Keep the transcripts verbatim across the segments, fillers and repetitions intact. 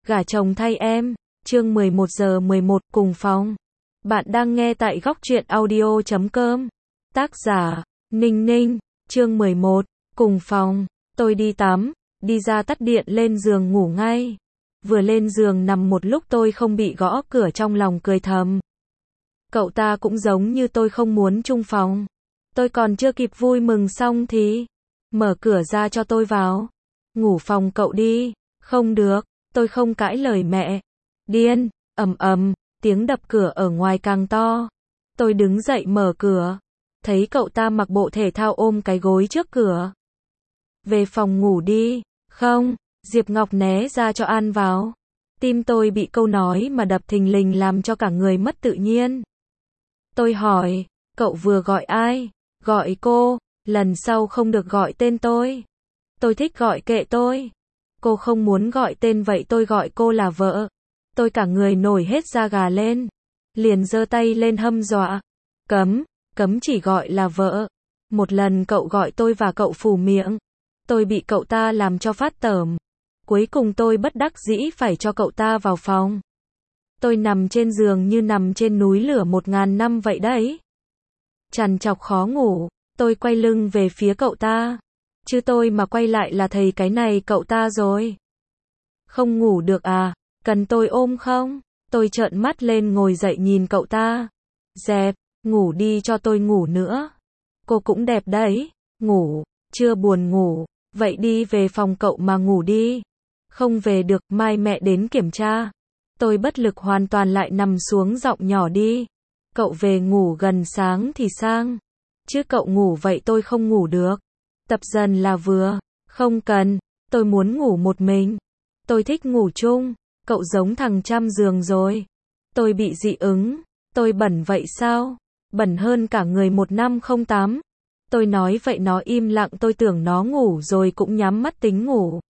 Gả chồng thay em, chương mười một giờ mười một, cùng phòng. Bạn đang nghe tại góc truyện audio chấm com. Tác giả, Ninh Ninh, chương mười một, cùng phòng. Tôi đi tắm, đi ra tắt điện lên giường ngủ ngay. Vừa lên giường nằm một lúc tôi không bị gõ cửa trong lòng cười thầm. Cậu ta cũng giống như tôi không muốn chung phòng. Tôi còn chưa kịp vui mừng xong thì mở cửa ra cho tôi vào. Ngủ phòng cậu đi. Không được, tôi không cãi lời mẹ. Điên, ầm ầm, tiếng đập cửa ở ngoài càng to. Tôi đứng dậy mở cửa, thấy cậu ta mặc bộ thể thao ôm cái gối trước cửa. Về phòng ngủ đi. Không, Diệp Ngọc né ra cho An vào. Tim tôi bị câu nói mà đập thình lình làm cho cả người mất tự nhiên. Tôi hỏi, cậu vừa gọi ai? Gọi cô, lần sau không được gọi tên tôi. Tôi thích gọi kệ tôi. Cô không muốn gọi tên vậy tôi gọi cô là vợ. Tôi cả người nổi hết da gà lên. Liền giơ tay lên hâm dọa. Cấm, cấm chỉ gọi là vợ. Một lần cậu gọi tôi và cậu phủ miệng. Tôi bị cậu ta làm cho phát tởm. Cuối cùng tôi bất đắc dĩ phải cho cậu ta vào phòng. Tôi nằm trên giường như nằm trên núi lửa một ngàn năm vậy đấy. Trằn trọc khó ngủ, tôi quay lưng về phía cậu ta. Chứ tôi mà quay lại là thầy cái này cậu ta rồi. Không ngủ được à? Cần tôi ôm không? Tôi trợn mắt lên ngồi dậy nhìn cậu ta. Dẹp, ngủ đi cho tôi ngủ nữa. Cô cũng đẹp đấy. Ngủ, chưa buồn ngủ. Vậy đi về phòng cậu mà ngủ đi. Không về được, mai mẹ đến kiểm tra. Tôi bất lực hoàn toàn lại nằm xuống giọng nhỏ đi. Cậu về ngủ gần sáng thì sang. Chứ cậu ngủ vậy tôi không ngủ được. Tập dần là vừa. Không cần, tôi muốn ngủ một mình. Tôi thích ngủ chung. Cậu giống thằng trăm giường rồi. Tôi bị dị ứng. Tôi bẩn vậy sao? Bẩn hơn cả người một năm không tắm. Tôi nói vậy nó im lặng, tôi tưởng nó ngủ rồi cũng nhắm mắt tính ngủ.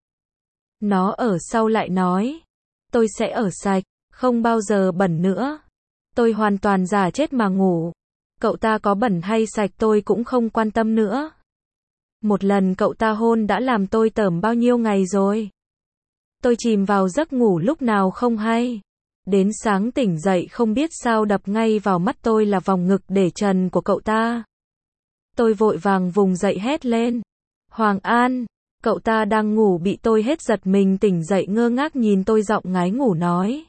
Nó ở sau lại nói. Tôi sẽ ở sạch, không bao giờ bẩn nữa. Tôi hoàn toàn giả chết mà ngủ. Cậu ta có bẩn hay sạch tôi cũng không quan tâm nữa. Một lần cậu ta hôn đã làm tôi tởm bao nhiêu ngày rồi. Tôi chìm vào giấc ngủ lúc nào không hay. Đến sáng tỉnh dậy không biết sao đập ngay vào mắt tôi là vòng ngực để trần của cậu ta. Tôi vội vàng vùng dậy hét lên. Hoàng An, cậu ta đang ngủ bị tôi hết giật mình tỉnh dậy ngơ ngác nhìn tôi giọng ngái ngủ nói.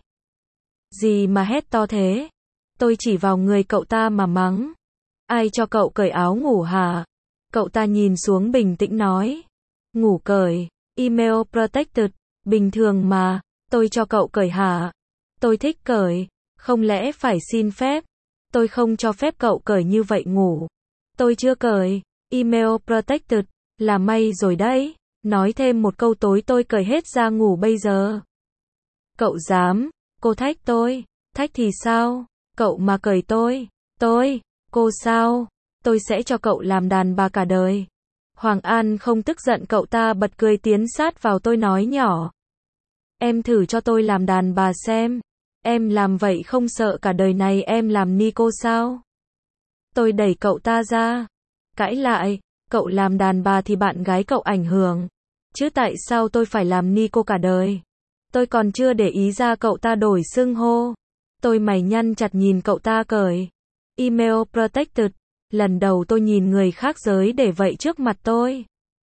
Gì mà hét to thế? Tôi chỉ vào người cậu ta mà mắng. Ai cho cậu cởi áo ngủ hả? Cậu ta nhìn xuống bình tĩnh nói. Ngủ cởi, email protected, bình thường mà, tôi cho cậu cởi hả? Tôi thích cởi, không lẽ phải xin phép? Tôi không cho phép cậu cởi như vậy ngủ. Tôi chưa cởi, email protected, là may rồi đấy. Nói thêm một câu tối tôi cởi hết ra ngủ bây giờ. Cậu dám, cô thách tôi, thách thì sao? Cậu mà cởi tôi, tôi, cô sao? Tôi sẽ cho cậu làm đàn bà cả đời. Hoàng An không tức giận, cậu ta bật cười tiến sát vào tôi nói nhỏ. Em thử cho tôi làm đàn bà xem. Em làm vậy không sợ cả đời này em làm ni cô sao? Tôi đẩy cậu ta ra. Cãi lại, cậu làm đàn bà thì bạn gái cậu ảnh hưởng. Chứ tại sao tôi phải làm ni cô cả đời? Tôi còn chưa để ý ra cậu ta đổi xưng hô. Tôi mày nhăn chặt nhìn cậu ta cởi. Email protected. Lần đầu tôi nhìn người khác giới để vậy trước mặt tôi.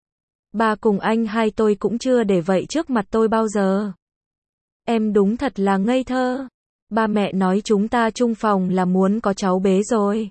Ba cùng anh hai tôi cũng chưa để vậy trước mặt tôi bao giờ. Em đúng thật là ngây thơ. Ba mẹ nói chúng ta chung phòng là muốn có cháu bé rồi.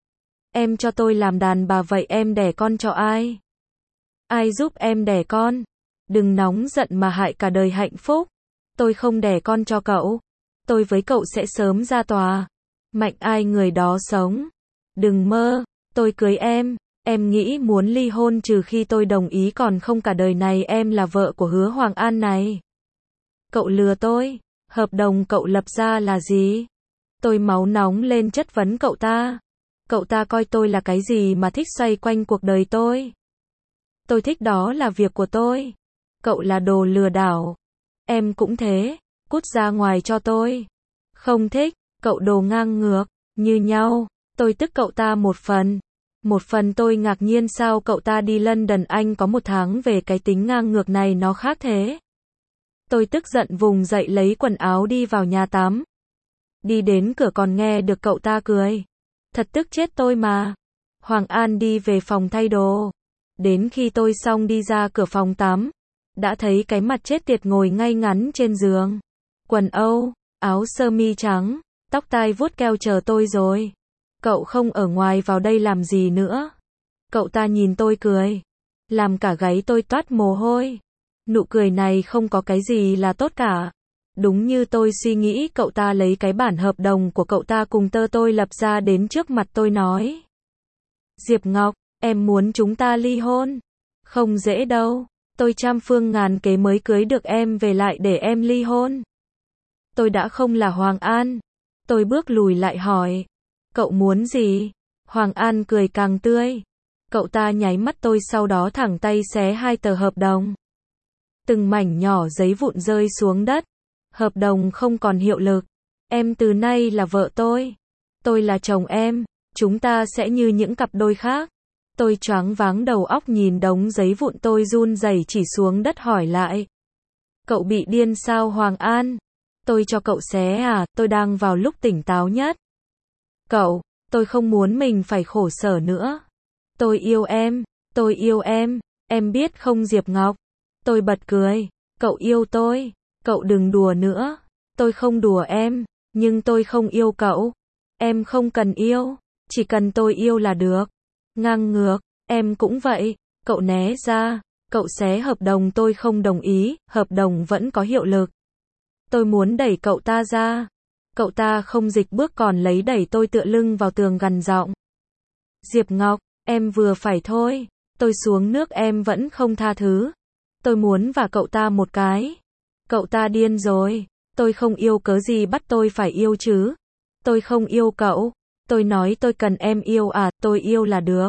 Em cho tôi làm đàn bà vậy em đẻ con cho ai? Ai giúp em đẻ con? Đừng nóng giận mà hại cả đời hạnh phúc. Tôi không đẻ con cho cậu. Tôi với cậu sẽ sớm ra tòa. Mạnh ai người đó sống. Đừng mơ, tôi cưới em. Em nghĩ muốn ly hôn trừ khi tôi đồng ý, còn không cả đời này em là vợ của Hứa Hoàng An này. Cậu lừa tôi. Hợp đồng cậu lập ra là gì? Tôi máu nóng lên chất vấn cậu ta. Cậu ta coi tôi là cái gì mà thích xoay quanh cuộc đời tôi? Tôi thích đó là việc của tôi. Cậu là đồ lừa đảo. Em cũng thế. Cút ra ngoài cho tôi. Không thích. Cậu đồ ngang ngược. Như nhau. Tôi tức cậu ta một phần. Một phần tôi ngạc nhiên sao cậu ta đi London Anh có một tháng về cái tính ngang ngược này nó khác thế. Tôi tức giận vùng dậy lấy quần áo đi vào nhà tắm. Đi đến cửa còn nghe được cậu ta cười. Thật tức chết tôi mà. Hoàng An đi về phòng thay đồ. Đến khi tôi xong đi ra cửa phòng tắm, đã thấy cái mặt chết tiệt ngồi ngay ngắn trên giường. Quần âu, áo sơ mi trắng, tóc tai vuốt keo chờ tôi rồi. Cậu không ở ngoài vào đây làm gì nữa? Cậu ta nhìn tôi cười, làm cả gáy tôi toát mồ hôi. Nụ cười này không có cái gì là tốt cả. Đúng như tôi suy nghĩ, cậu ta lấy cái bản hợp đồng của cậu ta cùng tơ tôi lập ra đến trước mặt tôi nói. Diệp Ngọc, em muốn chúng ta ly hôn. Không dễ đâu. Tôi trăm phương ngàn kế mới cưới được em về lại để em ly hôn. Tôi đã không là Hoàng An. Tôi bước lùi lại hỏi. Cậu muốn gì? Hoàng An cười càng tươi. Cậu ta nháy mắt tôi sau đó thẳng tay xé hai tờ hợp đồng. Từng mảnh nhỏ giấy vụn rơi xuống đất. Hợp đồng không còn hiệu lực. Em từ nay là vợ tôi. Tôi là chồng em. Chúng ta sẽ như những cặp đôi khác. Tôi choáng váng đầu óc nhìn đống giấy vụn, tôi run rẩy chỉ xuống đất hỏi lại. Cậu bị điên sao Hoàng An? Tôi cho cậu xé à? Tôi đang vào lúc tỉnh táo nhất. Cậu, tôi không muốn mình phải khổ sở nữa. Tôi yêu em, tôi yêu em, em biết không Diệp Ngọc? Tôi bật cười. Cậu yêu tôi, cậu đừng đùa nữa. Tôi không đùa em, nhưng tôi không yêu cậu. Em không cần yêu, chỉ cần tôi yêu là được. Ngang ngược, em cũng vậy. Cậu né ra, cậu xé hợp đồng, tôi không đồng ý, hợp đồng vẫn có hiệu lực. Tôi muốn đẩy cậu ta ra. Cậu ta không dịch bước còn lấy đẩy tôi tựa lưng vào tường gằn giọng. Diệp Ngọc, em vừa phải thôi. Tôi xuống nước em vẫn không tha thứ. Tôi muốn và cậu ta một cái. Cậu ta điên rồi. Tôi không yêu cớ gì bắt tôi phải yêu chứ. Tôi không yêu cậu. Tôi nói tôi cần em yêu à, tôi yêu là được.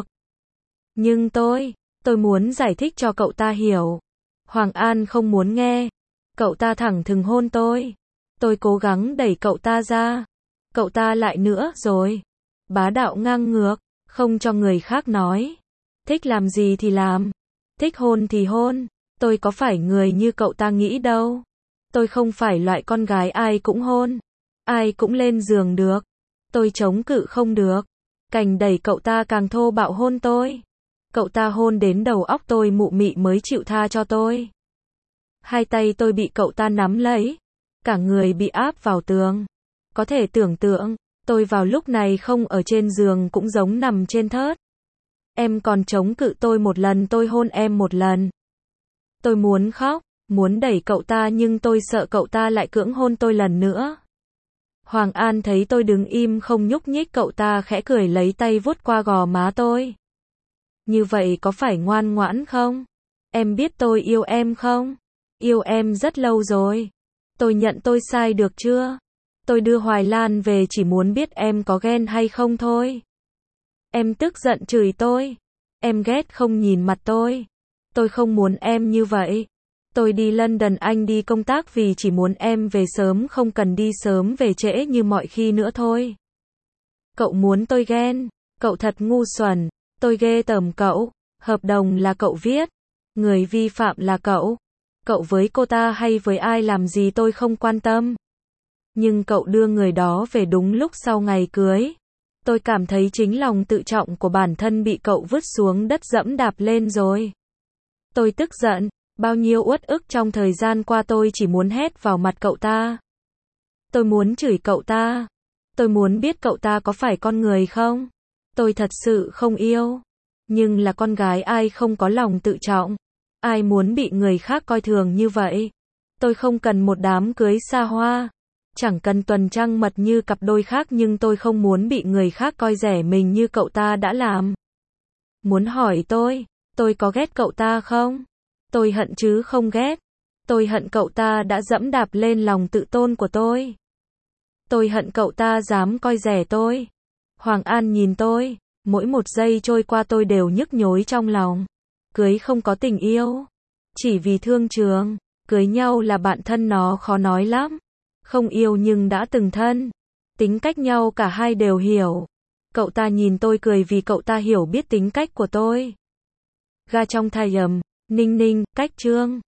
Nhưng tôi, tôi muốn giải thích cho cậu ta hiểu. Hoàng An không muốn nghe. Cậu ta thẳng thừng hôn tôi. Tôi cố gắng đẩy cậu ta ra. Cậu ta lại nữa rồi. Bá đạo ngang ngược, không cho người khác nói. Thích làm gì thì làm. Thích hôn thì hôn. Tôi có phải người như cậu ta nghĩ đâu. Tôi không phải loại con gái ai cũng hôn. Ai cũng lên giường được. Tôi chống cự không được. Cành đẩy cậu ta càng thô bạo hôn tôi. Cậu ta hôn đến đầu óc tôi mụ mị mới chịu tha cho tôi. Hai tay tôi bị cậu ta nắm lấy. Cả người bị áp vào tường. Có thể tưởng tượng, tôi vào lúc này không ở trên giường cũng giống nằm trên thớt. Em còn chống cự tôi một lần, tôi hôn em một lần. Tôi muốn khóc, muốn đẩy cậu ta nhưng tôi sợ cậu ta lại cưỡng hôn tôi lần nữa. Hoàng An thấy tôi đứng im không nhúc nhích, cậu ta khẽ cười lấy tay vuốt qua gò má tôi. Như vậy có phải ngoan ngoãn không? Em biết tôi yêu em không? Yêu em rất lâu rồi. Tôi nhận tôi sai được chưa? Tôi đưa Hoài Lan về chỉ muốn biết em có ghen hay không thôi. Em tức giận chửi tôi. Em ghét không nhìn mặt tôi. Tôi không muốn em như vậy. Tôi đi London, anh đi công tác vì chỉ muốn em về sớm, không cần đi sớm về trễ như mọi khi nữa thôi. Cậu muốn tôi ghen. Cậu thật ngu xuẩn. Tôi ghê tởm cậu. Hợp đồng là cậu viết. Người vi phạm là cậu. Cậu với cô ta hay với ai làm gì tôi không quan tâm. Nhưng cậu đưa người đó về đúng lúc sau ngày cưới. Tôi cảm thấy chính lòng tự trọng của bản thân bị cậu vứt xuống đất dẫm đạp lên rồi. Tôi tức giận. Bao nhiêu uất ức trong thời gian qua tôi chỉ muốn hét vào mặt cậu ta. Tôi muốn chửi cậu ta. Tôi muốn biết cậu ta có phải con người không? Tôi thật sự không yêu. Nhưng là con gái ai không có lòng tự trọng? Ai muốn bị người khác coi thường như vậy? Tôi không cần một đám cưới xa hoa. Chẳng cần tuần trăng mật như cặp đôi khác, nhưng tôi không muốn bị người khác coi rẻ mình như cậu ta đã làm. Muốn hỏi tôi, tôi có ghét cậu ta không? Tôi hận chứ không ghét. Tôi hận cậu ta đã dẫm đạp lên lòng tự tôn của tôi. Tôi hận cậu ta dám coi rẻ tôi. Hoàng An nhìn tôi, mỗi một giây trôi qua tôi đều nhức nhối trong lòng. Cưới không có tình yêu. Chỉ vì thương trường. Cưới nhau là bạn thân nó khó nói lắm. Không yêu nhưng đã từng thân. Tính cách nhau cả hai đều hiểu. Cậu ta nhìn tôi cười vì cậu ta hiểu biết tính cách của tôi. Ga trong thai ầm, Ninh Ninh, cách chương.